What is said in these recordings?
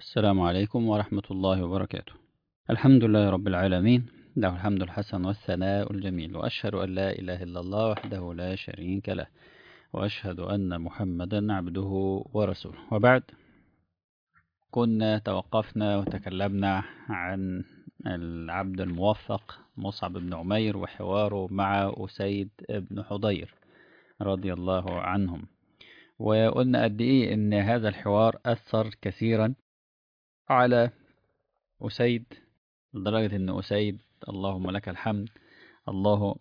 السلام عليكم ورحمة الله وبركاته. الحمد لله رب العالمين، له الحمد الحسن والثناء الجميل، وأشهد أن لا إله إلا الله وحده لا شريك له، وأشهد أن محمدا عبده ورسوله. وبعد، كنا توقفنا وتكلمنا عن العبد الموفق مصعب بن عمير وحواره مع أسيد بن حضير رضي الله عنهم، وقلنا قد إيه إن هذا الحوار أثر كثيرا على أسيد، لدرجة إن أسيد اللهم لك الحمد الله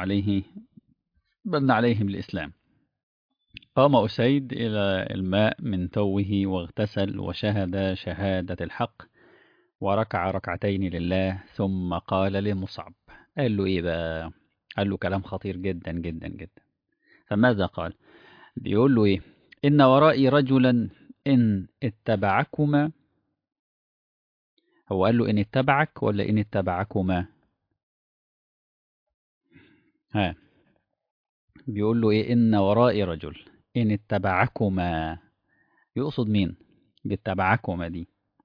من عليه بالإسلام. قام أسيد إلى الماء من توه واغتسل وشهد شهادة الحق وركع ركعتين لله، ثم قال لمصعب، قال له إيه بقى؟ قال له كلام خطير جدا جدا جدا. فماذا قال؟ بيقول له إيه؟ إن ورائي رجلا إن اتبعكما. هو قال له إن اتبعك ولا إن اتبعكما؟ ها، بيقول له إيه؟ إن ورائي رجل إن اتبعكما. يقصد مين باتبعكما دي؟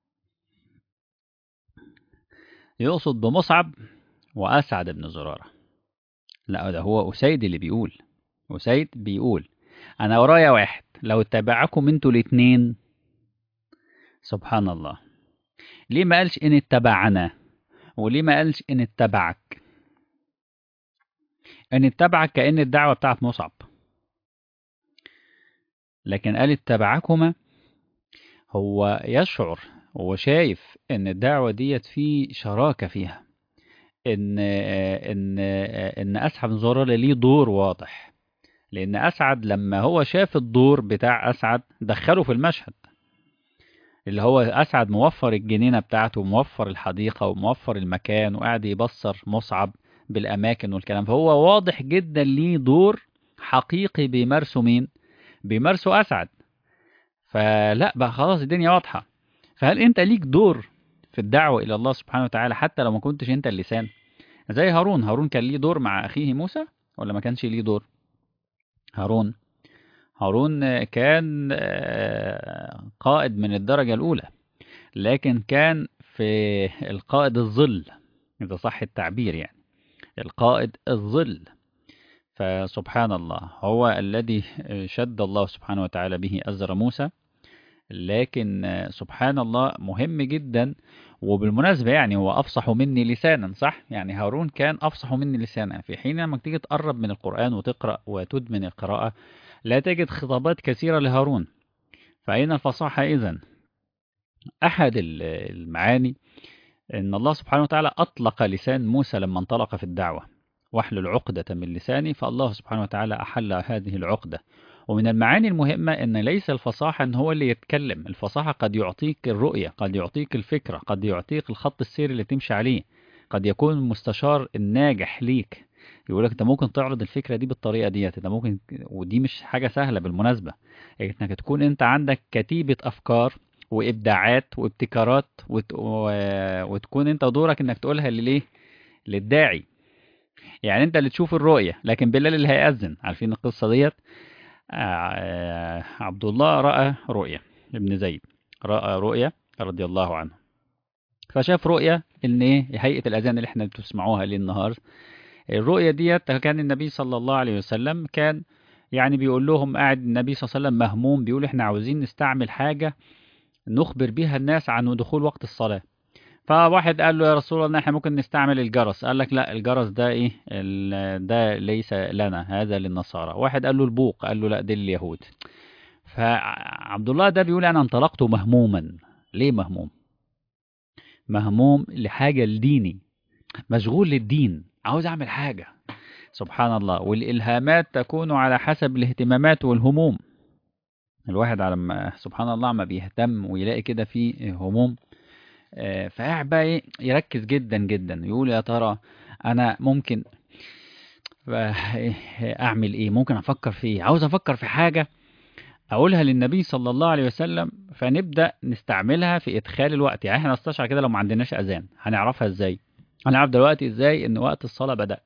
يقصد بمصعب وأسعد بن زرارة. لا، ده هو أسيد اللي بيقول. أسيد بيقول أنا ورايا واحد لو اتبعكم انتوا الاتنين. سبحان الله، ليه ما قالش إن اتبعنا؟ وليه ما قالش إن اتبعك؟ إن اتبعك كأن الدعوة بتاعت مصعب، لكن قال اتبعكما. هو يشعر وشايف إن الدعوة ديت في شراكة فيها، ان اسعد بن زرارة ليه دور واضح، لان اسعد لما هو شاف الدور بتاع اسعد دخله في المشهد، اللي هو اسعد موفر الجنينه بتاعته وموفر الحديقه وموفر المكان وقاعد يبصر مصعب بالاماكن والكلام، فهو واضح جدا ليه دور حقيقي بيمارسه مين؟ بيمارسه اسعد. فلا بقى خلاص الدنيا واضحه. فهل انت ليك دور في الدعوه الى الله سبحانه وتعالى حتى لو ما كنتش انت اللسان؟ زي هارون كان ليه دور مع أخيه موسى ولا ما كانش ليه دور؟ هارون هارون كان قائد من الدرجة الأولى، لكن كان في القائد الظل، إذا صح التعبير يعني، القائد الظل. فسبحان الله، هو الذي شد الله سبحانه وتعالى به أزر موسى. لكن سبحان الله مهم جدا. وبالمناسبة يعني هو أفصح مني لسانا، صح؟ يعني هارون كان أفصح مني لسانا، في حين لما تيجي تقرب من القرآن وتقرأ وتدمن القراءة لا تجد خطابات كثيرة لهارون. فأين الفصاحة إذن؟ أحد المعاني أن الله سبحانه وتعالى أطلق لسان موسى لما انطلق في الدعوة، واحلل عقدة من لساني، فالله سبحانه وتعالى أحل هذه العقدة. ومن المعاني المهمة أن ليس الفصاحة أن هو اللي يتكلم، الفصاحة قد يعطيك الرؤية، قد يعطيك الفكرة، قد يعطيك الخط السير اللي تمشي عليه. قد يكون المستشار الناجح ليك يقولك أنت ممكن تعرض الفكرة دي بالطريقة ديت، أنت ممكن، ودي مش حاجة سهلة بالمناسبة، إنك تكون أنت عندك كتيبة أفكار وإبداعات وابتكارات وتكون أنت دورك إنك تقولها لليه؟ للداعي. يعني أنت اللي تشوف الرؤية، لكن بلال اللي هيأذن. عارفين القصة ديت؟ عبد الله رأى رؤية، ابن زيد رأى رؤية رضي الله عنه، فشاف رؤية ان ايه هيئة الأذان اللي احنا بتسمعوها ليه النهار. الرؤية ديت كان النبي صلى الله عليه وسلم كان يعني بيقول لهم، قاعد النبي صلى الله عليه وسلم مهموم بيقول احنا عاوزين نستعمل حاجة نخبر بيها الناس عن دخول وقت الصلاة. فواحد قال له يا رسول الله احنا ممكن نستعمل الجرس. قال لك لا، الجرس ده ايه ده ليس لنا، هذا للنصارى. واحد قال له البوق، قال له لا، دي لليهود. فعبد الله ده بيقول انا انطلقت مهموما. ليه مهموم؟ مهموم لحاجة لديني، مشغول للدين، عاوز اعمل حاجة. سبحان الله، والالهامات تكون على حسب الاهتمامات والهموم. الواحد على ما سبحان الله ما بيهتم ويلاقي كده في هموم، فقاعد بقى ايه يركز جدا جدا، يقول يا ترى انا ممكن اعمل ايه، ممكن افكر في ايه، عاوز افكر في حاجة اقولها للنبي صلى الله عليه وسلم، فنبدأ نستعملها في ادخال الوقت. يعني احنا نستشعر كده لو ما عندناش اذان هنعرفها ازاي؟ هنعرف دلوقتي ازاي ان وقت الصلاة بدأ؟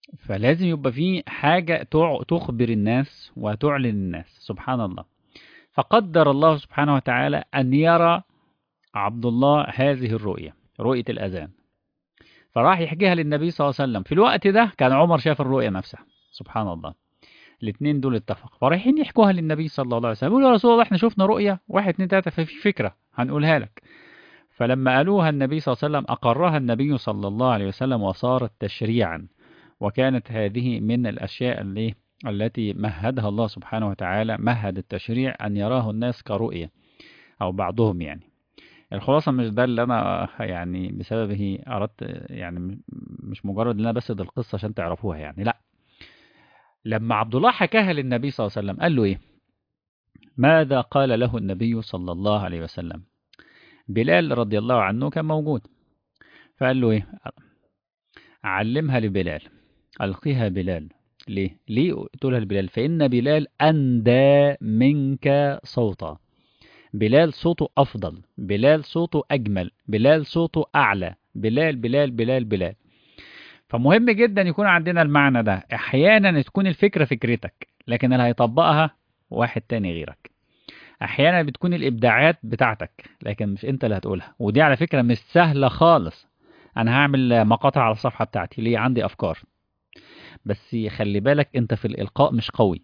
فلازم يبقى في حاجة تخبر الناس وتعلن الناس. سبحان الله. فقدر الله سبحانه وتعالى أن يرى عبد الله هذه الرؤية، رؤية الأذان، فراح يحكيها للنبي صلى الله عليه وسلم. في الوقت ده كان عمر شاف الرؤية نفسها، سبحان الله. الاثنين دول اتفقوا فرايحين يحكوها للنبي صلى الله عليه وسلم، يقولوا يا رسول الله احنا شفنا رؤية واحد اتنين تلاتة، ففي فكرة هنقولها لك. فلما قالوها النبي صلى الله عليه وسلم أقرها النبي صلى الله عليه وسلم وصارت تشريعا. وكانت هذه من الأشياء التي مهدها الله سبحانه وتعالى، مهد التشريع أن يراه الناس كرؤية أو بعضهم يعني. الخلاصة مش ده اللي أنا يعني بسببه أردت، يعني مش مجرد إن أنا بسرد القصة عشان تعرفوها يعني، لا. لما عبد الله حكاها للنبي صلى الله عليه وسلم قال له إيه؟ ماذا قال له النبي صلى الله عليه وسلم؟ بلال رضي الله عنه كان موجود، فقال له إيه؟ علمها لبلال، ألقيها بلال. ليه قلتولها لبلال؟ فإن بلال أندى منك صوتا، بلال صوته أفضل، بلال صوته أجمل، بلال صوته أعلى، بلال بلال بلال بلال. فمهم جدا يكون عندنا المعنى ده. أحيانا تكون الفكرة فكرتك لكن اللي هيطبقها واحد تاني غيرك. أحيانا بتكون الإبداعات بتاعتك لكن مش أنت اللي هتقولها، ودي على فكرة مش سهلة خالص. أنا هعمل مقاطع على الصفحة بتاعتي ليه، عندي أفكار، بس خلي بالك أنت في الإلقاء مش قوي،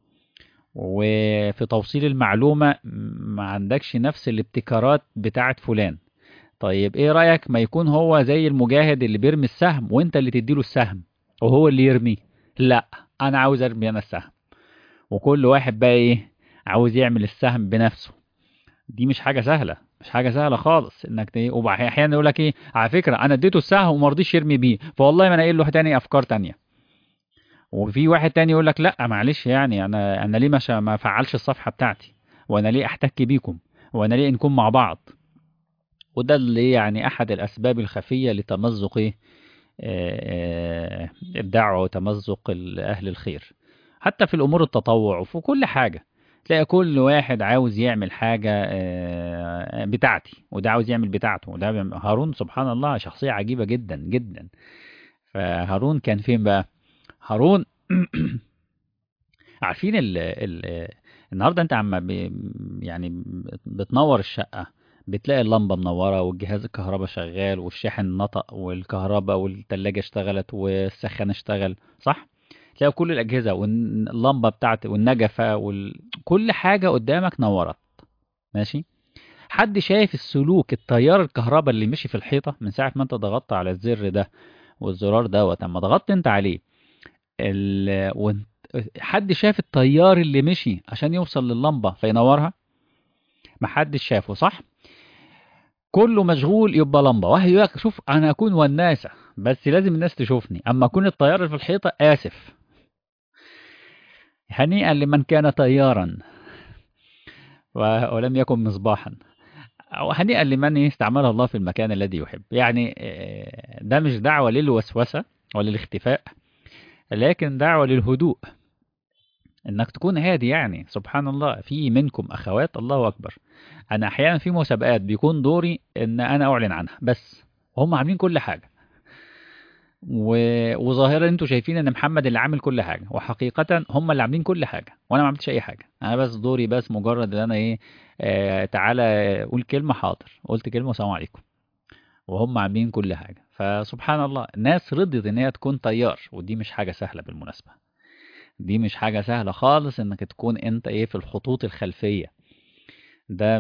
وفي توصيل المعلومة ما عندكش نفس الابتكارات بتاعت فلان. طيب ايه رأيك ما يكون هو زي المجاهد اللي بيرمي السهم وانت اللي تديله السهم وهو اللي يرميه؟ لا، انا عاوز ارمي انا السهم، وكل واحد بقى ايه عاوز يعمل السهم بنفسه. دي مش حاجة سهلة، مش حاجة سهلة خالص انك احيانا يقول لك ايه، على فكرة انا اديته السهم وما رضيش يرمي بيه، فوالله ما انا قايل له تاني افكار تانية. وفي واحد تاني يقول لك لا معلش يعني انا ليه ما فعلش الصفحة بتاعتي، وانا ليه احتك بيكم، وانا ليه نكون مع بعض. وده اللي يعني احد الاسباب الخفية لتمزق الدعوة وتمزق اهل الخير. حتى في الامور التطوع وفي كل حاجة تلاقي كل واحد عاوز يعمل حاجة بتاعتي، وده عاوز يعمل بتاعته، وده هارون سبحان الله شخصية عجيبة جدا جدا. فهارون كان فين بقى؟ هارون عارفين النهارده انت يعني بتنور الشقة، بتلاقي اللمبة منورة والجهاز الكهرباء شغال والشاحن نطق والكهرباء والتلاجة اشتغلت والسخان اشتغل، صح؟ تلاقي كل الأجهزة واللمبة بتاعت والنجفة كل حاجة قدامك نورت، ماشي؟ حد شايف السلوك التيار الكهرباء اللي مشي في الحيطة من ساعة ما انت ضغطت على الزر ده والزرار دوت اما ضغطت انت عليه حد شاف التيار اللي مشي عشان يوصل لللمبة فينورها؟ محدش شافه، صح؟ كله مشغول يبقى لمبة. واحد يقول لك شوف انا اكون وناسة بس لازم الناس تشوفني، اما اكون التيار اللي في الحيطة اسف. هنيئا لمن كان طيارا ولم يكن مصباحا، أو هنيئا لمن استعمله الله في المكان الذي يحب. يعني ده مش دعوة للوسوسة ولا الاختفاء، لكن دعوة للهدوء، انك تكون هادي. يعني سبحان الله في منكم اخوات الله اكبر، انا احيانا في مسابقات بيكون دوري ان انا اعلن عنها بس، وهم عاملين كل حاجة وظاهرا انتوا شايفين ان محمد اللي عامل كل حاجة، وحقيقة هم اللي عاملين كل حاجة وانا ما عملتش اي حاجة. انا بس دوري بس مجرد ان انا ايه تعالى قول كلمة حاضر، قلت كلمة السلام عليكم، وهم عاملين كل حاجة. فسبحان الله الناس رضيت ان هي تكون طيار، ودي مش حاجة سهلة بالمناسبة، دي مش حاجة سهلة خالص انك تكون انت ايه في الخطوط الخلفية. ده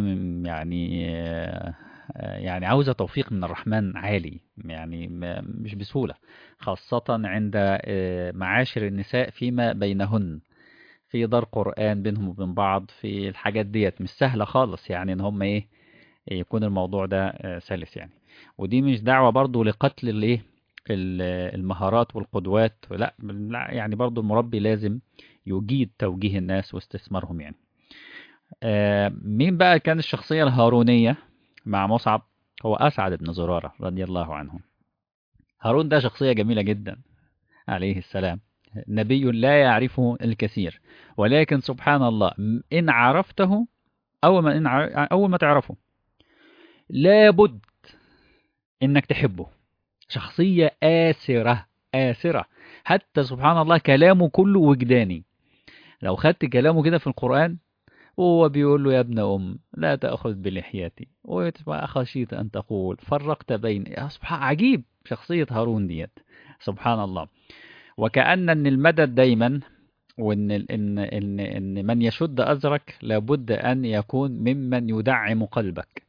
يعني عاوزة توفيق من الرحمن عالي، يعني مش بسهولة، خاصة عند معاشر النساء فيما بينهن، في دار قرآن بينهم وبين بعض، في الحاجات ديت مش سهلة خالص، يعني ان هم ايه يكون الموضوع ده سلس يعني. ودي مش دعوة برضو لقتل الايه المهارات والقدوات، لا يعني برضو المربي لازم يجيد توجيه الناس واستثمارهم يعني. مين بقى كان الشخصية الهارونية مع مصعب؟ هو أسعد بن زرارة رضي الله عنه. هارون ده شخصية جميلة جدا عليه السلام، نبي لا يعرفه الكثير، ولكن سبحان الله إن عرفته أول ما تعرفه لابد إنك تحبه. شخصية آسرة آسرة، حتى سبحان الله كلامه كله وجداني. لو خدت كلامه كده في القرآن وهو بيقول له: يا ابن لا تأخذ بلحيتي وخشيت أن تقول فرقت بين. يا سبحان، عجيب شخصية هارون ديت. سبحان الله. وكأن ان المدد دايما، وان ان من يشد أزرك لابد أن يكون ممن يدعم قلبك.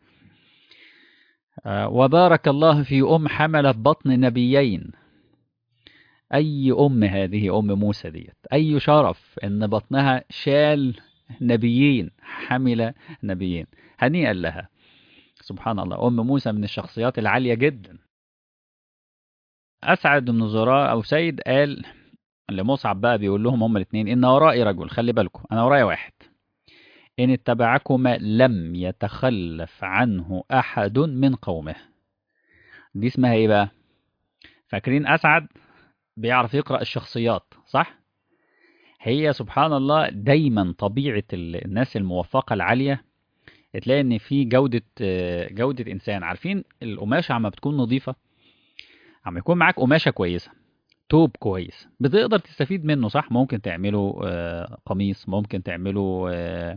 وبارك الله في حملت بطن نبيين. أي هذه موسى ديت، أي شرف إن بطنها شال نبيين، حمل نبيين، هنيئا لها. سبحان الله. موسى من الشخصيات العالية جدا. أسعد بن زرار أو سيد قال لمصعب بقى، بيقول لهم هما الاثنين: إن ورائي رجل، خلي بالكم أنا ورايا واحد، إن اتبعكما لم يتخلف عنه أحد من قومه. دي اسمها إيه بقى؟ فاكرين أسعد بيعرف يقرأ الشخصيات صح؟ هي سبحان الله دايما طبيعة الناس الموفقة العالية، تلاقي ان في جودة انسان. عارفين القماشة عما بتكون نظيفة، عما يكون معاك قماشة كويسة، توب كويس، بتقدر تستفيد منه صح؟ ممكن تعمله قميص، ممكن تعمله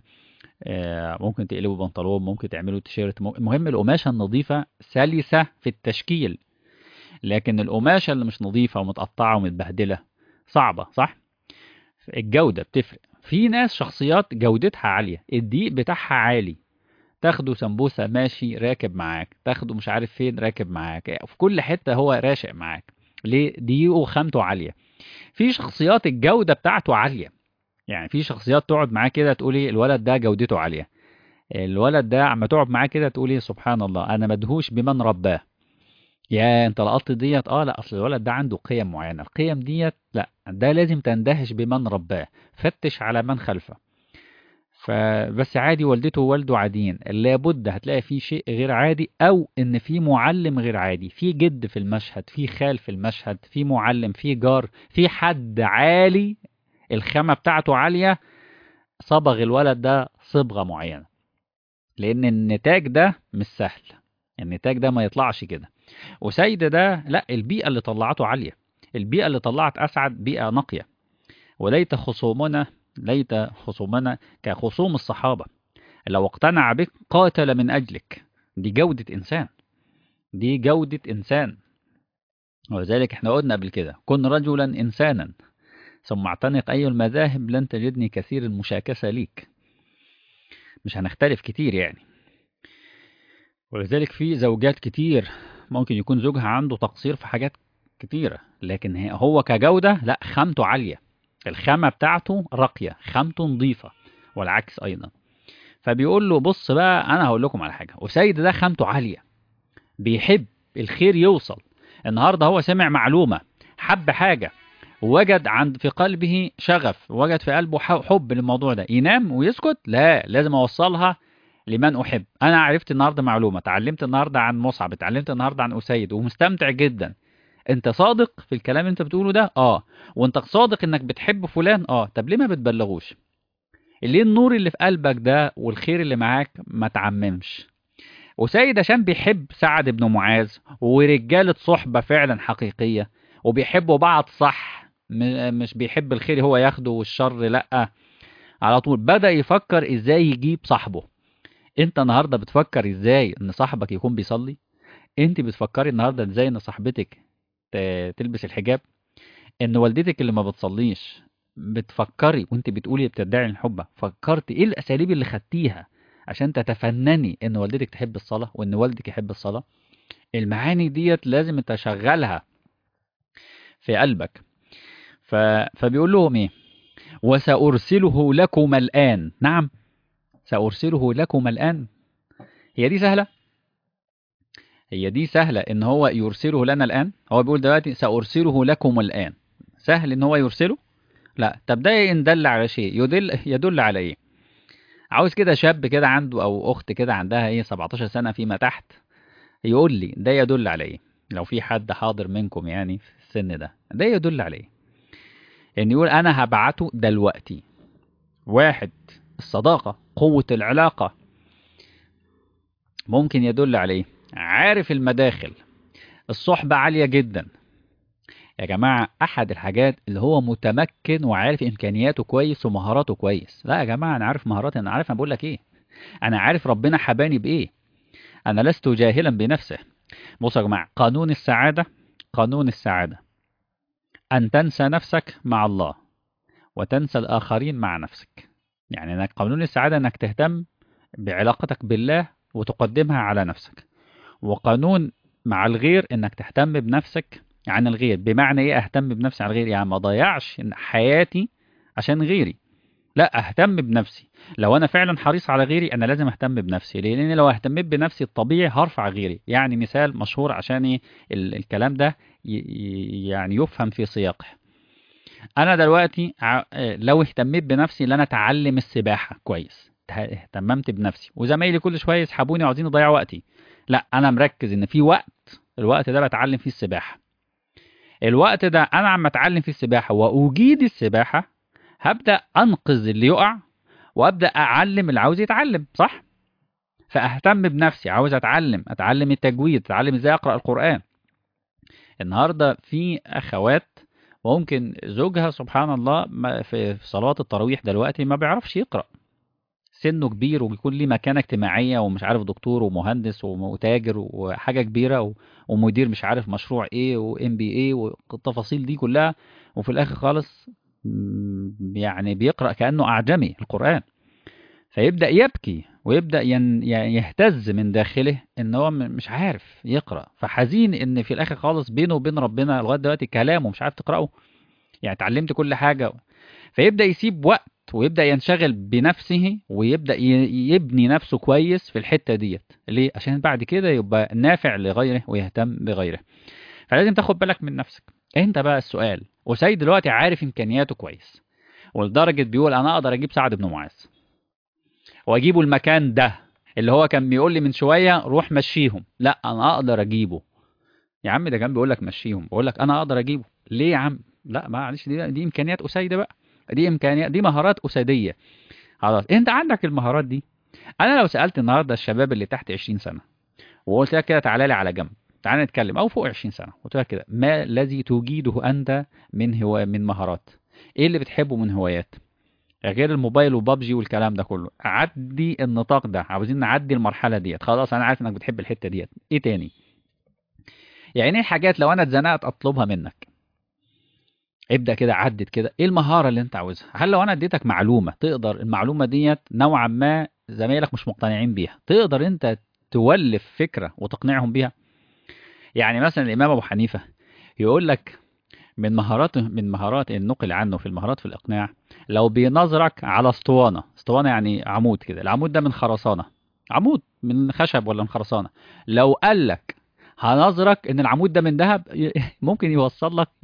ممكن تقلبه بنطلون، ممكن تعمله تيشيرت. المهم القماشة النظيفة سلسة في التشكيل، لكن القماشة اللي مش نظيفة ومتقطعة ومتبهدلة صعبة صح؟ الجودة بتفرق. في ناس شخصيات جودتها عالية، الدقيق بتاعها عالي، تاخده سمبوسة ماشي راكب معاك، تاخده مش عارف فين راكب معاك، في كل حتة هو راشق معاك. ليه؟ دقيقه خامته عالية. في شخصيات الجودة بتاعته عالية، يعني في شخصيات تقعد معاه كده تقولي الولد ده جودته عالية، الولد ده عما تقعد معاه كده تقولي سبحان الله أنا مدهوش بمن رباه. يا انت لقطت ديت؟ لا اصل الولد ده عنده قيم معينة، القيم ديت لا، ده لازم تندهش بمن رباه، فتش على من خلفه. فبس عادي والدته ووالده عاديين، لابد هتلاقي في شيء غير عادي، او ان في معلم غير عادي، في جد في المشهد، في خال في المشهد، في معلم، في جار، في حد عالي الخامة بتاعته عالية، صبغ الولد ده صبغة معينة. لان النتاج ده مش سهل، النتاج ده ما يطلعش كده. وسيد ده لا، البيئة اللي طلعته عالية، البيئة اللي طلعت أسعد بيئة نقية. وليت خصومنا، ليت خصومنا كخصوم الصحابة، لو اقتنع بك قاتل من أجلك. دي جودة إنسان، دي جودة إنسان. ولذلك احنا قلنا قبل كده: كن رجلا إنسانا ثم اعتنق أي المذاهب لن تجدني كثير المشاكسة ليك. مش هنختلف كتير يعني. ولذلك في زوجات كتير ممكن يكون زوجها عنده تقصير في حاجات كتيرة، لكن هو كجودة لا، خامته عالية، الخامة بتاعته راقية، خامته نظيفة، والعكس أيضا. فبيقول له: بص بقى أنا هقول لكم على حاجة، وسيد ده خامته عالية، بيحب الخير يوصل. النهاردة هو سمع معلومة، حب حاجة، وجد في قلبه شغف، وجد في قلبه حب للموضوع ده، ينام ويسكت؟ لا، لازم أوصلها لمن أحب. أنا عرفت النهاردة معلومة، اتعلمت النهاردة عن مصعب، اتعلمت النهاردة عن أسيد، ومستمتع جدا. أنت صادق في الكلام اللي أنت بتقوله ده؟ وأنت صادق إنك بتحب فلان؟ طب ليه ما بتبلغوش؟ ليه النور اللي في قلبك ده والخير اللي معاك ما تعممش؟ وسيد عشان بيحب سعد بن معاذ، ورجالة صحبة فعلا حقيقية، وبيحبوا بعض صح، مش بيحب الخير هو ياخده والشر لأ، على طول بدأ يفكر ازاي يجيب صاحبه. انت النهاردة بتفكر ازاي ان صاحبك يكون بيصلي؟ انت بتفكري النهاردة ازاي ان صاحبتك تلبس الحجاب؟ ان والدتك اللي ما بتصليش بتفكري وانت بتقولي بتدعي الحب، فكرت ايه الاساليب اللي خدتيها عشان تتفنني ان والدتك تحب الصلاة وان والدك يحب الصلاة؟ المعاني ديت لازم تشغلها في قلبك. فبيقول لهم ايه: وسأرسله لكم الآن. نعم، سأرسله لكم الآن. هي دي سهلة؟ هي دي سهلة ان هو يرسله لنا الآن؟ هو بيقول دلوقتي سأرسله لكم الآن، سهل ان هو يرسله؟ لا. طب ده إن دل على شيء يدل على ايه؟ عاوز كده شاب كده عنده او اخت كده عندها 17 سنة فيما تحت، يقول لي ده يدل على ايه؟ لو في حد حاضر منكم يعني في السن ده يدل على ايه؟ ان يقول انا هبعته دلوقتي. واحد، الصداقة، قوة العلاقة. ممكن يدل على ايه؟ عارف المداخل، الصحبة عالية جدا، يا جماعة أحد الحاجات اللي هو متمكن وعارف إمكانياته كويس ومهاراته كويس. لا يا جماعة، أنا عارف مهاراتي، أنا عارف أنا بقول لك إيه، أنا عارف ربنا حباني بإيه، أنا لست جاهلا بنفسه. بصوا يا جماعة، قانون السعادة، قانون السعادة أن تنسى نفسك مع الله وتنسى الآخرين مع نفسك. يعني إنك قانون السعادة إنك تهتم بعلاقتك بالله وتقدمها على نفسك. وقانون مع الغير إنك تهتم بنفسك عن الغير. بمعنى إيه أهتم بنفسي عن الغير؟ يعني ما ضيعش حياتي عشان غيري، لا أهتم بنفسي. لو أنا فعلا حريص على غيري أنا لازم أهتم بنفسي، لأن لو اهتميت بنفسي الطبيعي هرفع غيري. يعني مثال مشهور عشان إيه الكلام ده يعني يفهم في سياقه. انا دلوقتي لو اهتميت بنفسي ان انا اتعلم السباحه كويس، اهتممت بنفسي، وزمايلي كل شويه يسحبوني وعاوزين يضيعوا وقتي، لا انا مركز ان في وقت، الوقت ده بتعلم فيه السباحه. الوقت ده انا عم اتعلم فيه السباحه واجيد السباحه، هبدا انقذ اللي يقع وابدا اعلم اللي عاوز يتعلم، صح؟ فاهتم بنفسي، عاوز اتعلم التجويد، اتعلم ازاي اقرا القران. النهارده في اخوات ممكن زوجها سبحان الله في صلوات التراويح دلوقتي ما بيعرفش يقرأ، سنه كبير وبيكون ليه مكانة اجتماعية ومش عارف دكتور ومهندس وتاجر وحاجة كبيرة ومدير مش عارف مشروع ايه وام بي ايه والتفاصيل دي كلها، وفي الاخر خالص يعني بيقرأ كأنه أعجمي القرآن. فيبدأ يبكي ويبدأ يهتز من داخله ان هو مش عارف يقرأ، فحزين ان في الاخر خالص بينه وبين ربنا لغاية دلوقتي كلامه مش عارف تقرأه. يعني اتعلمت كل حاجة. فيبدأ يسيب وقت ويبدأ ينشغل بنفسه ويبدأ يبني نفسه كويس في الحتة ديت. ليه؟ عشان بعد كده يبقى نافع لغيره ويهتم بغيره. فلازم تاخد بالك من نفسك. انت بقى السؤال، وسيد دلوقتي عارف امكانياته كويس ولدرجة بيقول انا اقدر اجيب سعد بن معاذ واجيبه المكان ده اللي هو كان بيقول لي من شوية روح مشيهم، لا انا اقدر اجيبه. يا عم ده كان بيقول لك مشيهم، بقول لك انا اقدر اجيبه. ليه يا عم؟ لا معلش، دي امكانيات اسيده بقى، دي امكانيات، دي مهارات اسيديه. خلاص انت عندك المهارات دي. انا لو سالت النهارده الشباب اللي تحت 20 سنه وقلت لك كده تعالى لي على جنب، تعالى نتكلم، او فوق 20 سنه، قلت لك كده ما الذي تجيده انت من مهارات؟ ايه اللي بتحبه من هوايات غير الموبايل وبابجي والكلام ده كله؟ عدي النطاق ده، عاوزين نعدي المرحله ديت. خلاص انا عارف انك بتحب الحته ديت، ايه تاني؟ يعني ايه حاجات لو انا اتزنقت اطلبها منك؟ ابدأ كده، عدد كده ايه المهارة اللي انت عاوزها. هل لو انا اديتك معلومة تقدر المعلومة ديت نوعا ما زمايلك مش مقتنعين بيها، تقدر انت تولف فكرة وتقنعهم بيها؟ يعني مثلا الامام ابو حنيفة يقول لك من مهارات النقل عنه في المهارات في الاقناع، لو بينظرك على اسطوانة، اسطوانة يعني عمود كده، العمود ده من خرسانة، عمود من خشب ولا من خرسانة، لو قال لك هنظرك ان العمود ده من ذهب ممكن يوصل لك،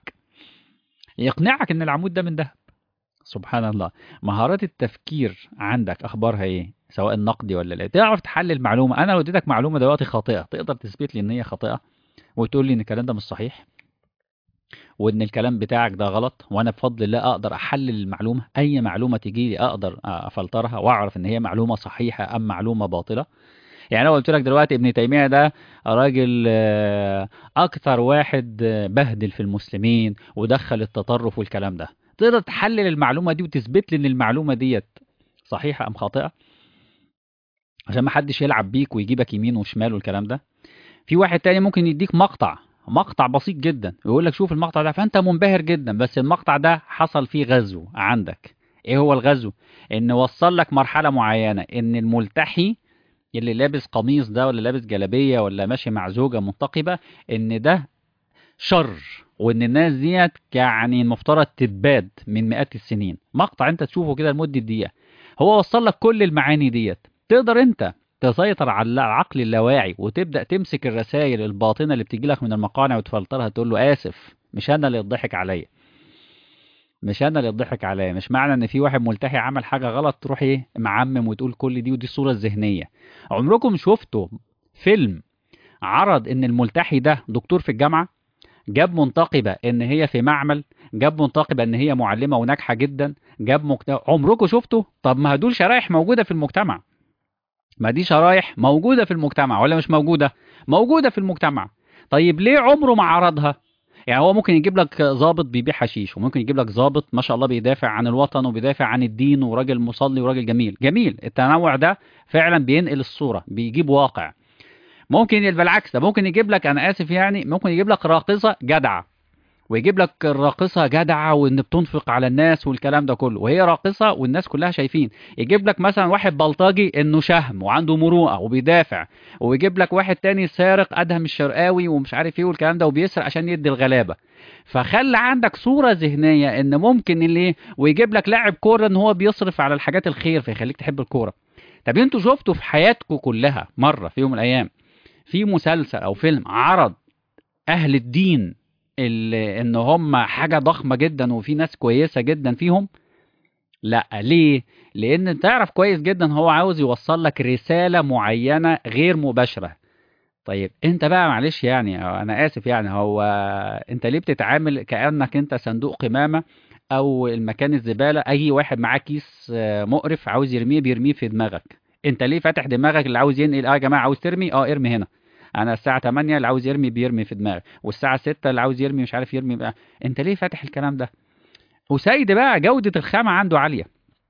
يقنعك ان العمود ده من ذهب. سبحان الله. مهارات التفكير عندك اخبارها ايه؟ سواء نقدي ولا لا، تعرف تحلل معلومه. انا لو اديتك معلومه دلوقتي خاطئه تقدر تثبت لي ان هي خاطئه وتقول لي ان الكلام ده مش صحيح وان الكلام بتاعك ده غلط، وانا بفضل الله اقدر احلل المعلومه، اي معلومه تيجي لي اقدر افلترها واعرف ان هي معلومه صحيحه ام معلومه باطله. يعني انا قلت لك دلوقتي ابن تيميه ده راجل اكتر واحد بهدل في المسلمين ودخل التطرف والكلام ده، تقدر تحلل المعلومه دي وتثبت لي ان المعلومه ديت صحيحه ام خاطئه عشان ما حدش يلعب بيك ويجيبك يمين وشمال والكلام ده. في واحد تاني ممكن يديك مقطع بسيط جدا ويقول لك شوف المقطع ده، فانت منبهر جدا، بس المقطع ده حصل فيه غزو عندك. ايه هو الغزو؟ ان وصل لك مرحله معينه ان الملتحي اللي لابس قميص ده ولا لابس جلابية ولا ماشي مع زوجة منتقبة ان ده شر، وان الناس ديت يعني المفترض تتباد من مئات السنين. مقطع انت تشوفه كده لمدة دقيقة، هو وصل لك كل المعاني ديت. تقدر انت تسيطر على العقل اللاواعي وتبدأ تمسك الرسائل الباطنة اللي بتجي لك من المقانع وتفلترها، تقول له آسف مش انا اللي يضحك عليا، مش انا اللي يضحك عليا. مش معنى ان في واحد ملتحي عمل حاجه غلط تروح ايه معمم وتقول كل دي، ودي الصوره الذهنيه. عمركم شفتوا فيلم عرض ان الملتحي ده دكتور في الجامعه، جاب منتقبه ان هي في معمل، جاب منتقبه ان هي معلمه وناجحه جدا، عمركم شفتوا؟ طب ما هدول شرائح موجوده في المجتمع، ما دي شرائح موجوده في المجتمع ولا مش موجوده؟ موجوده في المجتمع. طيب ليه عمره ما عرضها؟ يعني هو ممكن يجيب لك ضابط بيبيع حشيش، وممكن يجيب لك ضابط ما شاء الله بيدافع عن الوطن وبيدافع عن الدين وراجل مصلي وراجل جميل. جميل التنوع ده، فعلا بينقل الصورة، بيجيب واقع. ممكن يبقى بالعكس، ده ممكن يجيب لك، انا اسف يعني، ممكن يجيب لك راقصة جدعة، ويجيب لك الراقصة جدعة وان بتنفق على الناس والكلام ده كله، وهي راقصة والناس كلها شايفين. يجيب لك مثلا واحد بلطجي انه شهم وعنده مروءة وبيدافع، ويجيب لك واحد تاني سارق ادهم الشرقاوي ومش عارف ايه والكلام ده، وبيسرق عشان يدي الغلابة. فخلى عندك صورة ذهنية ان ممكن اللي، ويجيب لك لاعب كورة ان هو بيصرف على الحاجات الخير فيخليك تحب الكورة. طب انتوا شفتوا في حياتكم كلها مرة في يوم من الايام في مسلسل او فيلم عرض اهل الدين ان هم حاجة ضخمة جدا وفي ناس كويسة جدا فيهم؟ لا. ليه؟ لان تعرف كويس جدا هو عاوز يوصل لك رسالة معينة غير مباشرة. طيب انت بقى معلش يعني، انا اسف يعني، هو انت ليه بتتعامل كأنك انت صندوق قمامة او المكان الزبالة، اي واحد معاه كيس مقرف عاوز يرميه بيرميه في دماغك؟ انت ليه فاتح دماغك؟ اللي عاوز ينقل اه يا جماعة عاوز ترمي اه ارمي هنا. انا الساعة 8 اللي عاوز يرمي بيرمي في دماغي، والساعة 6 اللي عاوز يرمي مش عارف يرمي بقى. انت ليه فاتح الكلام ده؟ وسيد بقى جودة الخامة عنده عالية،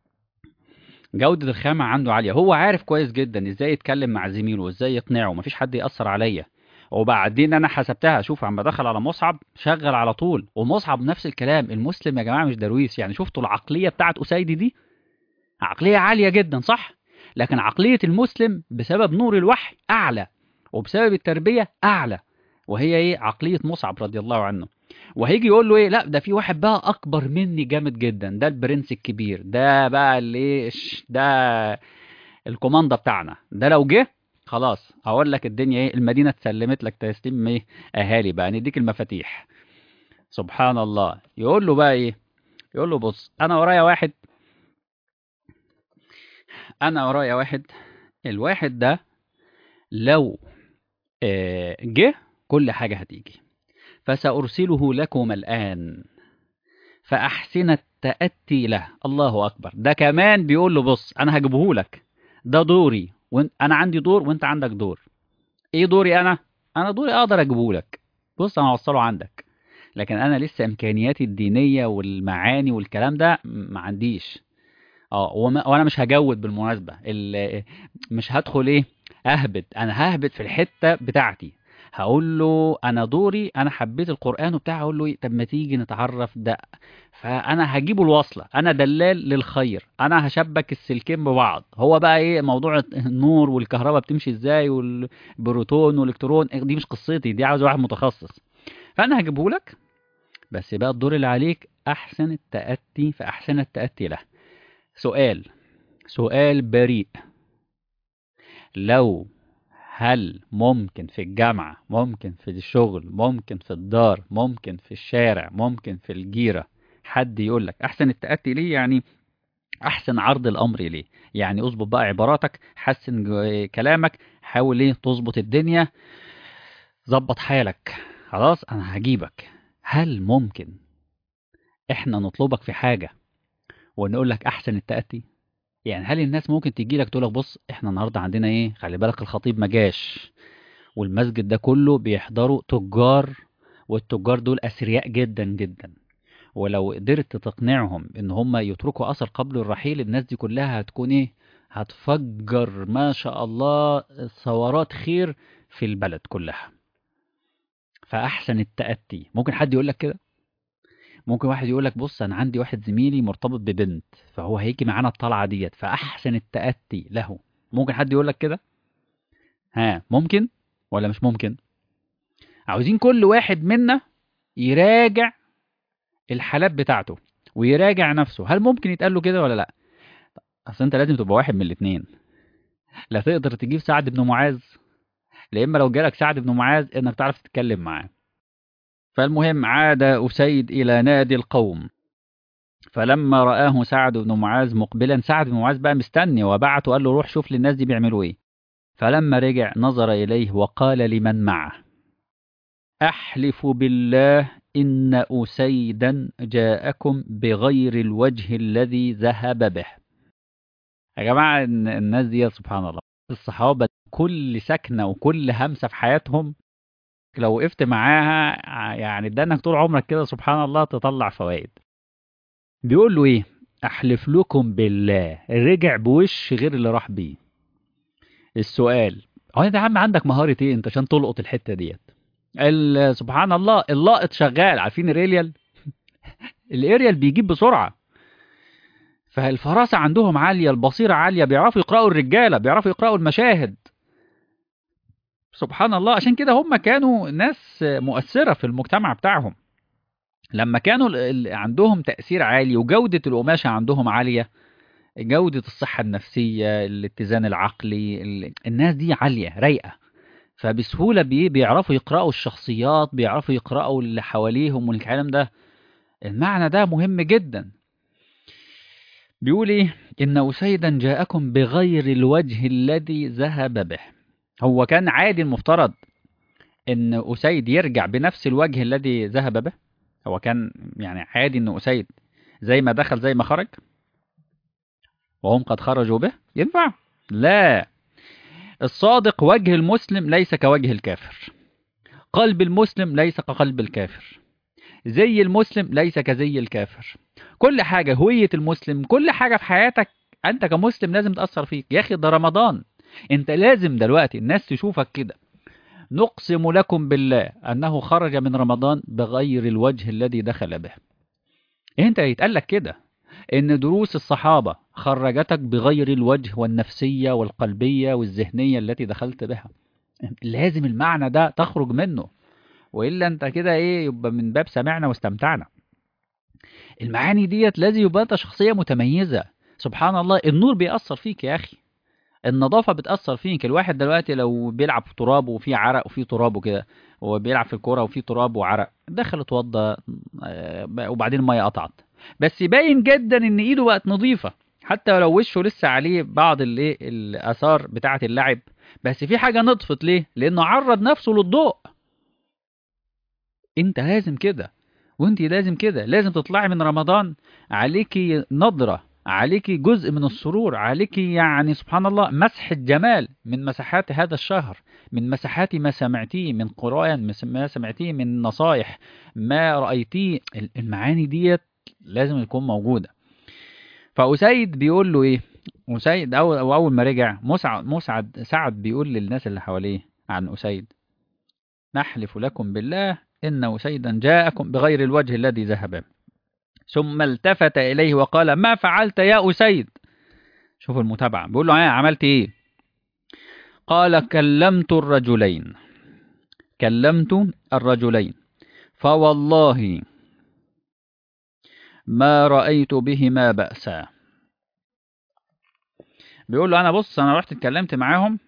جودة الخامة عنده عالية، هو عارف كويس جدا ازاي يتكلم مع زميله وازاي يقنعه، مفيش حد يأثر عليا. وبعدين انا حسبتها، شوف عم دخل على مصعب شغل على طول، ومصعب نفس الكلام. المسلم يا جماعة مش درويش يعني، شفتوا العقلية بتاعت أسيد دي؟ عقلية عالية جدا صح؟ لكن عقلية المسلم بسبب نور الوحي أعلى، وبسبب التربية أعلى. وهي إيه؟ عقلية مصعب رضي الله عنه. وهيجي يقول له إيه؟ لا ده في واحد بقى أكبر مني جامد جدا، ده البرنس الكبير، ده بقى اللي ده الكوماندا بتاعنا، ده لو جه خلاص هقول لك الدنيا إيه، المدينة اتسلمت لك تسليم إيه؟ أهالي بقى نديك المفاتيح. سبحان الله. يقول له بقى إيه؟ يقول له بص أنا ورايا واحد، أنا ورايا واحد، الواحد ده لو جه كل حاجة هتيجي، فسأرسله لكم الآن فأحسن التأتي له. الله أكبر. ده كمان بيقول له بص أنا هجيبه لك، ده دوري، أنا عندي دور وأنت عندك دور. إيه دوري أنا؟ أنا دوري أقدر أجيبه لك، بص أنا هوصله عندك، لكن أنا لسه إمكانياتي الدينية والمعاني والكلام ده ما عنديش. وانا مش هجود بالمناسبه مش هدخل ايه اهبط، انا ههبط في الحته بتاعتي. هقول له انا دوري، انا حبيت القران وبتاع، هقول له إيه؟ طب ما تيجي نتعرف ده. فانا هجيبه الوصله، انا دلال للخير، انا هشبك السلكين ببعض. هو بقى ايه موضوع النور والكهرباء بتمشي ازاي والبروتون والالكترون دي مش قصتي، دي عاوز واحد متخصص. فانا هجيبه لك، بس بقى الدور اللي عليك احسن التاتي فاحسن التاتي له. سؤال، سؤال بريء، لو هل ممكن في الجامعة، ممكن في الشغل، ممكن في الدار، ممكن في الشارع، ممكن في الجيرة، حد يقول لك أحسن التأتي ليه؟ يعني أحسن عرض الأمر ليه، يعني اظبط بقى عباراتك، حسن كلامك، حاول ايه تظبط الدنيا، ظبط حالك، خلاص أنا هجيبك. هل ممكن إحنا نطلبك في حاجة ونقول لك أحسن التأتي؟ يعني هل الناس ممكن تيجي لك تقول لك بص احنا النهارده عندنا ايه، خلي بالك الخطيب ما جاش، والمسجد ده كله بيحضروا تجار، والتجار دول اثرياء جدا جدا، ولو قدرت تقنعهم ان هم يتركوا اثر قبل الرحيل، الناس دي كلها هتكون ايه، هتفجر ما شاء الله ثورات خير في البلد كلها. فاحسن التأتي، ممكن حد يقول لك كده؟ ممكن واحد يقول لك بص انا عندي واحد زميلي مرتبط ببنت، فهو هيجي معانا الطلعه ديت، فاحسن التأتي له. ممكن حد يقول لك كده؟ ها ممكن ولا مش ممكن؟ عاوزين كل واحد منا يراجع الحالات بتاعته ويراجع نفسه، هل ممكن يتقال له كده ولا لا؟ اصل انت لازم تبقى واحد من الاثنين، لا تقدر تجيب سعد بن معاذ، لا اما لو جالك سعد بن معاذ انك تعرف تتكلم معاه. فالمهم عاد أسيد إلى نادي القوم، فلما رآه سعد بن معاذ مقبلا، سعد بن معاذ بقى مستني وبعته قال له روح شوف للناس دي بيعملوا ايه. فلما رجع نظر إليه وقال لمن معه أحلف بالله إن أسيدا جاءكم بغير الوجه الذي ذهب به. يا جماعة الناس دي سبحان الله، الصحابة كل سكنة وكل همسة في حياتهم لو وقفت معاها يعني ده انك طول عمرك كده سبحان الله تطلع فوائد. بيقول له ايه؟ احلف لكم بالله، رجع بوش غير اللي راح بيه. السؤال: هو انت يا عم عندك مهارة ايه انت عشان تلقط الحتة ديت؟ سبحان الله اللاقط شغال. عارفين الاريال؟ الاريال بيجيب بسرعة. فالفراسة عندهم عالية، البصيرة عالية، بيعرفوا يقرأوا الرجالة، بيعرفوا يقرأوا المشاهد. سبحان الله. عشان كده هم كانوا ناس مؤثرة في المجتمع بتاعهم. لما كانوا عندهم تأثير عالي وجودة القماشة عندهم عالية، جودة الصحة النفسية، الاتزان العقلي، الناس دي عالية رايقة. فبسهولة بيعرفوا يقرأوا الشخصيات، بيعرفوا يقرأوا اللي حواليهم والكلام ده. المعنى ده مهم جدا. بيقول ايه؟ إن أسيدا جاءكم بغير الوجه الذي ذهب به. هو كان عادي المفترض إن أسيد يرجع بنفس الوجه الذي ذهب به؟ هو كان يعني عادي إن أسيد زي ما دخل زي ما خرج وهم قد خرجوا به؟ ينفع؟ لا. الصادق وجه المسلم ليس كوجه الكافر، قلب المسلم ليس كقلب الكافر، زي المسلم ليس كزي الكافر. كل حاجة، هوية المسلم، كل حاجة في حياتك أنت كمسلم لازم تأثر فيك. يا أخي ده رمضان، أنت لازم دلوقتي الناس تشوفك كده. نقسم لكم بالله أنه خرج من رمضان بغير الوجه الذي دخل به. أنت يتقال لك كده إن دروس الصحابة خرجتك بغير الوجه والنفسية والقلبية والذهنية التي دخلت بها. لازم المعنى ده تخرج منه، وإلا أنت كده إيه؟ يبقى من باب سمعنا واستمتعنا. المعاني ديت لازم يبقى أنت شخصية متميزة. سبحان الله النور بيأثر فيك يا أخي، النظافة بتأثر فيك. الواحد دلوقتي لو بيلعب في تراب وفي عرق وفي تراب وكده، هو بيلعب في الكورة وفي تراب وعرق، دخل اتوضى وبعدين المية قطعت، بس باين جدا ان ايده بقت نظيفة، حتى لو وشه لسه عليه بعض الايه الاثار بتاعة اللعب، بس في حاجة نطفت. ليه؟ لانه عرض نفسه للضوء. انت لازم كده، وانت لازم كده، لازم تطلعي من رمضان عليكي نظرة، عليكي جزء من السرور، عليكي يعني سبحان الله مسح الجمال من مساحات هذا الشهر، من مساحات ما سمعتيه من قرآن، ما سمعتيه من نصايح، ما رأيتيه. المعاني ديت لازم تكون موجودة. فأسيد بيقول له ايه؟ أسيد أول ما رجع سعد بيقول للناس اللي حواليه عن أسيد: نحلف لكم بالله إن أسيدا جاءكم بغير الوجه الذي ذهب. ثم التفت إليه وقال: ما فعلت يا أسيد؟ شوف المتابعة، بيقول له عملت إيه؟ قال: كلمت الرجلين فوالله ما رأيت بهما بأسا. بيقول له أنا بص، أنا رحت اتكلمت معاهم،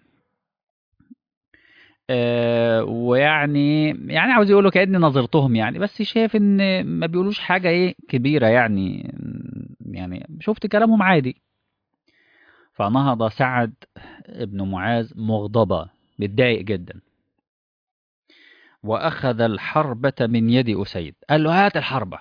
ويعني عاوز يقول له كأني نظرتهم يعني، بس شايف ان ما بيقولوش حاجة ايه كبيرة يعني شفت كلامهم عادي. فنهض سعد بن معاذ مغضبا، متضايق جدا، وأخذ الحربة من يد أسيد، قال له هات الحربة،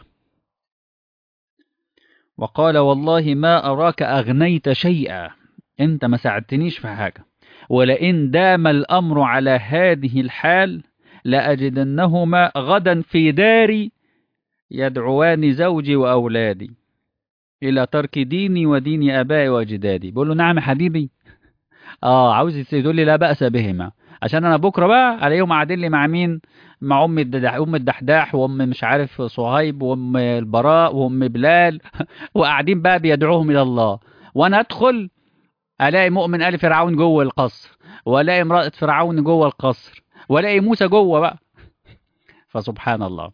وقال: والله ما أراك أغنيت شيئا، أنت ما ساعدتنيش في حاجة، ولئن دام الأمر على هذه الحال لأجدنهما غدا في داري يدعوان زوجي وأولادي إلى ترك ديني ودين آبائي وأجدادي. بقول له نعم يا حبيبي. عاوز تقول لي لا بأس بهما، عشان انا بكره بقى عليهم قاعدين لي مع مين؟ مع ام الدحداح وام مش عارف صهيب وام البراء وام بلال وقاعدين بقى بيدعوهم الى الله، وانا ادخل الاقي مؤمن ال فرعون جوه القصر، والاقي امرأة فرعون جوه القصر، والاقي موسى جوه بقى. فسبحان الله.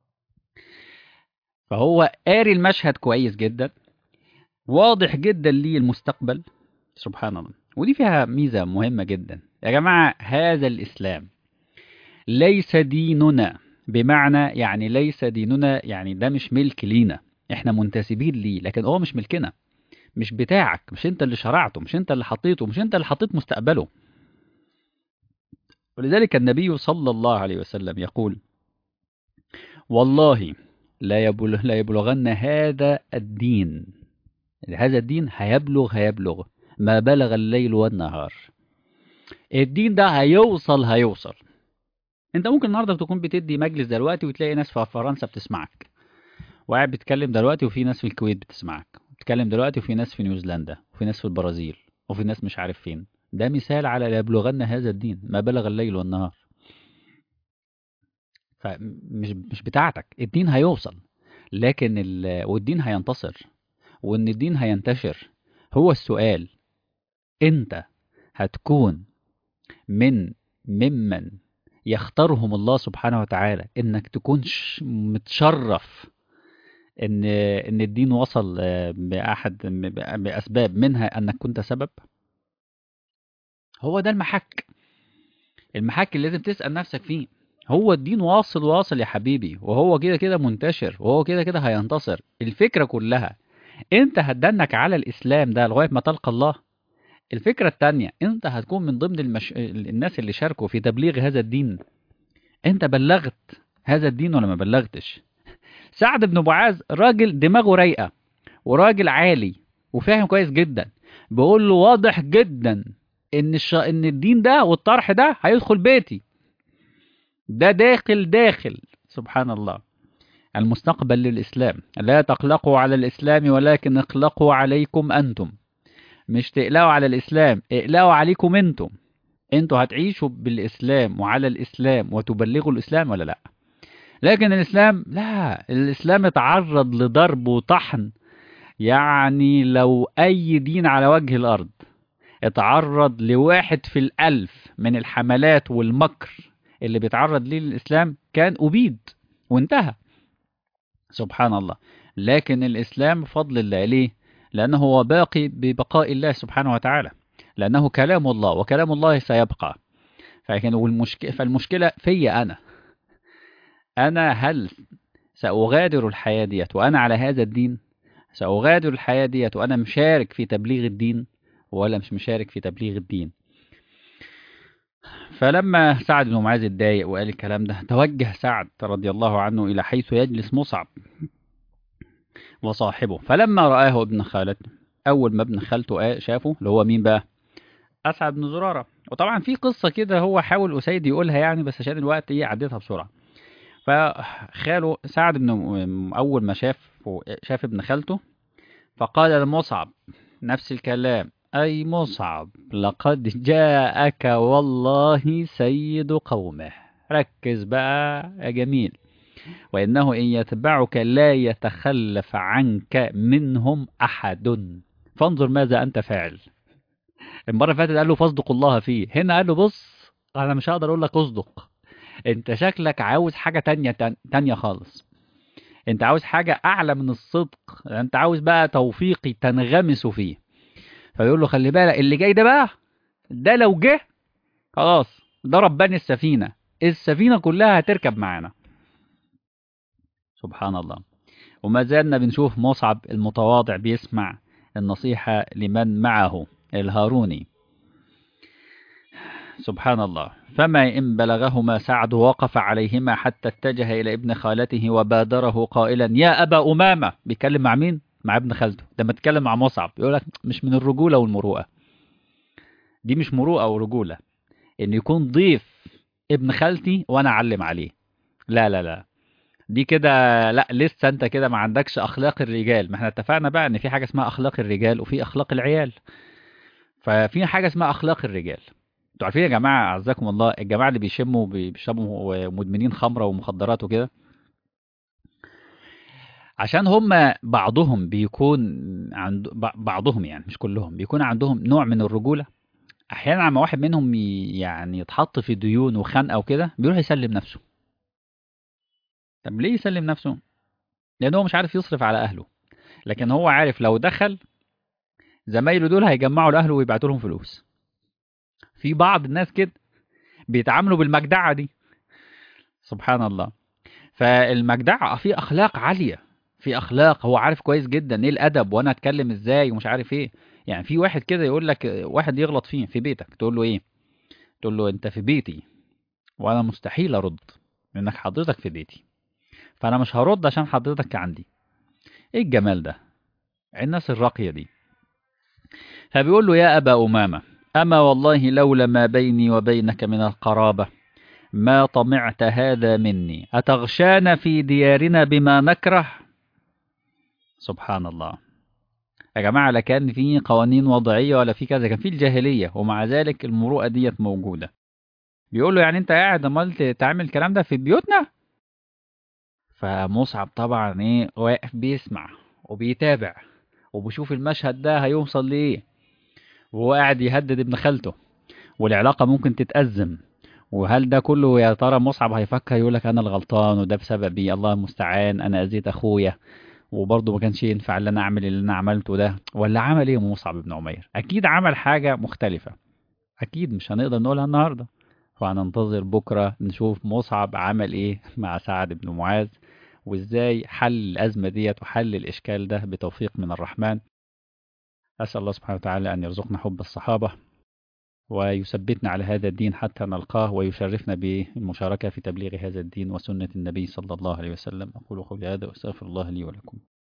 فهو قاري المشهد كويس جدا، واضح جدا ليه المستقبل. سبحان الله. ودي فيها ميزة مهمة جدا يا جماعة. هذا الإسلام ليس ديننا، بمعنى يعني ليس ديننا يعني ده مش ملك لينا، احنا منتسبين ليه، لكن هو مش ملكنا، مش بتاعك، مش انت اللي شرعته، مش انت اللي حطيته، مش انت اللي حطيت مستقبله. ولذلك النبي صلى الله عليه وسلم يقول: والله لا يبلغن هذا الدين، هذا الدين هيبلغ ما بلغ الليل والنهار. الدين ده هيوصل انت ممكن النهارده تكون بتدي مجلس دلوقتي وتلاقي ناس في فرنسا بتسمعك، وقاعد بتتكلم دلوقتي وفي ناس في الكويت بتسمعك، بتتكلم دلوقتي وفي ناس في نيوزيلندا وفي ناس في البرازيل وفي ناس مش عارف فين. ده مثال على لا يبلغن هذا الدين ما بلغ الليل والنهار. فمش بتاعتك، الدين هيوصل، لكن والدين هينتصر، وان الدين هينتشر. هو السؤال، انت هتكون من ممن يختارهم الله سبحانه وتعالى انك تكون متشرف ان الدين وصل باسباب منها انك كنت سبب. هو ده المحك اللي لازم تسأل نفسك فيه. هو الدين واصل واصل يا حبيبي، وهو كده كده منتشر، وهو كده كده هينتصر. الفكرة كلها انت هتدنك على الاسلام ده لغاية ما تلقى الله. الفكرة التانية، انت هتكون من ضمن الناس اللي شاركوا في تبليغ هذا الدين. انت بلغت هذا الدين ولا ما بلغتش؟ سعد بن معاذ راجل دماغه رايقة وراجل عالي وفاهم كويس جدا، بيقول له واضح جدا ان الدين ده والطرح ده هيدخل بيتي، ده داخل داخل. سبحان الله. المستقبل للإسلام، لا تقلقوا على الإسلام ولكن اقلقوا عليكم أنتم. مش تقلقوا على الإسلام، اقلقوا عليكم أنتم. أنتوا هتعيشوا بالإسلام وعلى الإسلام وتبلغوا الإسلام ولا لا؟ لكن الإسلام لا، الإسلام اتعرض لضرب وطحن. يعني لو أي دين على وجه الأرض اتعرض لواحد في الألف من الحملات والمكر اللي بيتعرض ليه الإسلام كان أبيد وانتهى. سبحان الله. لكن الإسلام فضل الله ليه؟ لأنه هو باقي ببقاء الله سبحانه وتعالى، لأنه كلام الله وكلام الله سيبقى. فالمشكلة في أنا هل سأغادر الحياة ديت وأنا على هذا الدين؟ سأغادر الحياة ديت وأنا مشارك في تبليغ الدين ولا مش مشارك في تبليغ الدين؟ فلما سعد بن معاذ اتضايق وقال الكلام ده، توجه سعد رضي الله عنه إلى حيث يجلس مصعب وصاحبه. فلما رآه ابن خالته، أول ما ابن خالته شافه، اللي هو مين بقى؟ أسعد بن زرارة. وطبعا في قصة كده هو حاول أسيد يقولها يعني، بس عشان الوقت عديتها بسرعة. فخاله سعد بن أول ما شاف ابن خالته، فقال لمصعب نفس الكلام: أي مصعب، لقد جاءك والله سيد قومه. ركز بقى يا جميل. وإنه إن يتبعك لا يتخلف عنك منهم أحد، فانظر ماذا أنت فاعل. المرة اللي فاتت قال له فاصدق الله فيه، هنا قال له بص أنا مش هقدر أقول لك أصدق، أنت شكلك عاوز حاجة تانية خالص. أنت عاوز حاجة أعلى من الصدق، أنت عاوز بقى توفيقي تنغمس فيه. فيقول له خلي بالك اللي جاي ده بقى، ده لو جه خلاص ده ربان السفينة كلها هتركب معانا. سبحان الله. وما زالنا بنشوف مصعب المتواضع بيسمع النصيحة لمن معه الهاروني. سبحان الله. فما إن بلغهما سعد وقف عليهما حتى اتجه إلى ابن خالته وبادره قائلا: يا أبا أمامة. بيتكلم مع مين؟ مع ابن خالته. لما اتكلم مع مصعب يقول لك مش من الرجولة والمروءة، دي مش مروءة ورجولة إن يكون ضيف ابن خالتي وأنا أعلم عليه. لا لا لا، دي كده لا، لسه انت كده ما عندكش اخلاق الرجال. ما احنا اتفقنا بقى ان في حاجه اسمها اخلاق الرجال وفي اخلاق العيال. ففي حاجه اسمها اخلاق الرجال. انتوا عارفين يا جماعه اعزكم الله، الجماعه اللي بيشربوا مدمنين خمره ومخدرات وكده، عشان هم بعضهم بيكون بعضهم يعني مش كلهم بيكون عندهم نوع من الرجوله. احيانا لما واحد منهم يعني يتحط في ديون وخنقه وكده بيروح يسلم نفسه. طب ليه يسلم نفسه؟ لان هو مش عارف يصرف على اهله، لكن هو عارف لو دخل زمايله دول هيجمعوا لاهله ويبعتوا لهم فلوس. في بعض الناس كده بيتعاملوا بالمجدعه دي. سبحان الله. فالمجدعه في اخلاق عاليه، في اخلاق هو عارف كويس جدا ايه الادب وانا اتكلم ازاي ومش عارف ايه. يعني في واحد كده يقول لك واحد يغلط فيه في بيتك، تقول له ايه؟ تقول له انت في بيتي وانا مستحيل ارد لانك حضرتك في بيتي، فانا مش هرد عشان حضرتك عندي. ايه الجمال ده، الناس الراقيه دي. فبيقول له: يا ابا امامه، اما والله لولا ما بيني وبينك من القرابه ما طمعت هذا مني أتغشانا في ديارنا بما نكره. سبحان الله. يا جماعة، لا كان في قوانين وضعية ولا في كذا، كان في الجاهلية ومع ذلك المروءة ديت موجودة. بيقول له يعني انت قاعد امال تعمل الكلام ده في بيوتنا؟ فمصعب طبعا ايه، واقف بيسمع وبيتابع وبيشوف المشهد ده هيوصل لإيه، وهو قاعد يهدد ابن خالته والعلاقة ممكن تتأزم. وهل ده كله يا ترى مصعب هيفكر يقول لك انا الغلطان وده بسببي، الله المستعان، انا اذيت اخويا وبرضه ما كانش ينفع ان انا اعمل اللي انا عملته ده، ولا عمل ايه مصعب بن عمير؟ اكيد عمل حاجة مختلفة، اكيد مش هنقدر نقولها النهاردة. فهننتظر بكرة نشوف مصعب عمل ايه مع سعد بن معاذ، وازاي حل الازمة ديت وحل الاشكال ده بتوفيق من الرحمن. اسأل الله سبحانه وتعالى ان يرزقنا حب الصحابة ويثبتنا على هذا الدين حتى نلقاه، ويشرفنا بالمشاركة في تبليغ هذا الدين وسنة النبي صلى الله عليه وسلم. أقول قولي هذا وأستغفر الله لي ولكم.